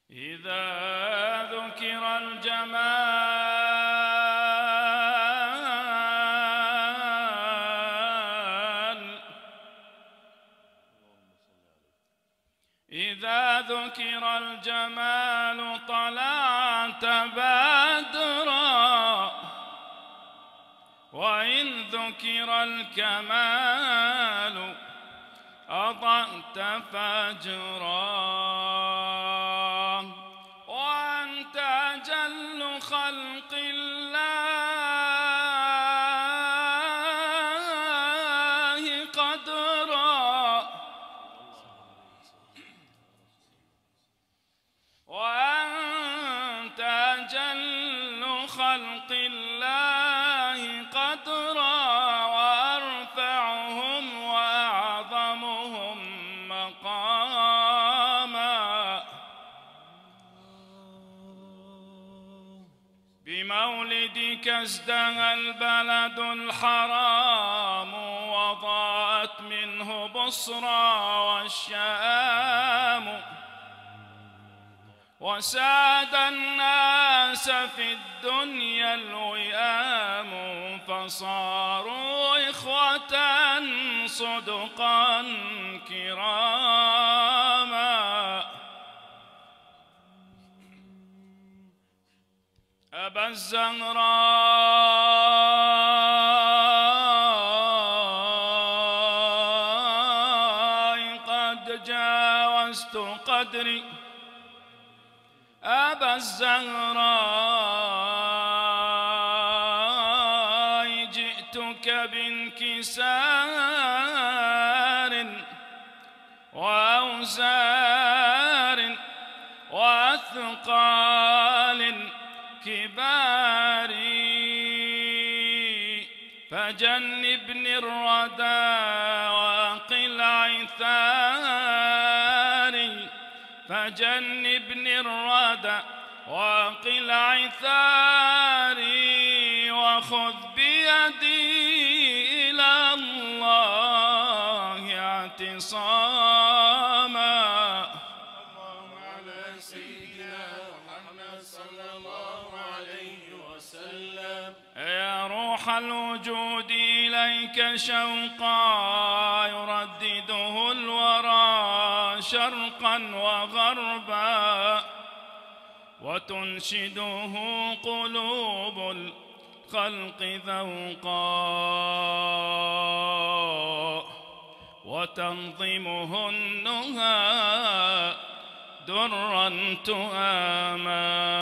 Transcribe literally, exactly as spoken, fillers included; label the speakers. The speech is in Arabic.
Speaker 1: إذا ذكر الجمال إذا ذكر الجمال طلعت بدرا، وإن ذكر الكمال أضأت فجرا، وأنت أجل خلق الله قدرا، وأنت أجل خلق الله قدرا، وأرفعهم وأعظمهم مقاما. بمولدك ازدهى البلد الحرام، وضاءت منه بصرى والشام، وساد الناس في الدنيا الوئام، فصاروا إخوة صدقا كراما. أبا الزهراء قد جاوزت قدري، أبا الزهراء جئتك بانكسار وأوزار وأثقال كبار، فجنبني الردى وأقل عثاري، فجنبني الردى وأقل عثاري، وخذ بيدي إلى الله اعتصاما.
Speaker 2: اللهم على سيدنا محمد صلى الله عليه وسلم.
Speaker 1: يا روح الوجود إليك شوقا يردده الورى شرقا وغربا، وتنشده قلوب الخلق ذوقا، وتنظمه النهى درا تهاما.